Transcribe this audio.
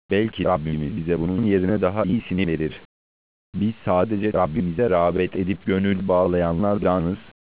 Belki Rabbimiz bize bunun yerine daha iyisini verir. Biz sadece Rabbimize rağbet edip gönül bağlayanlardanız.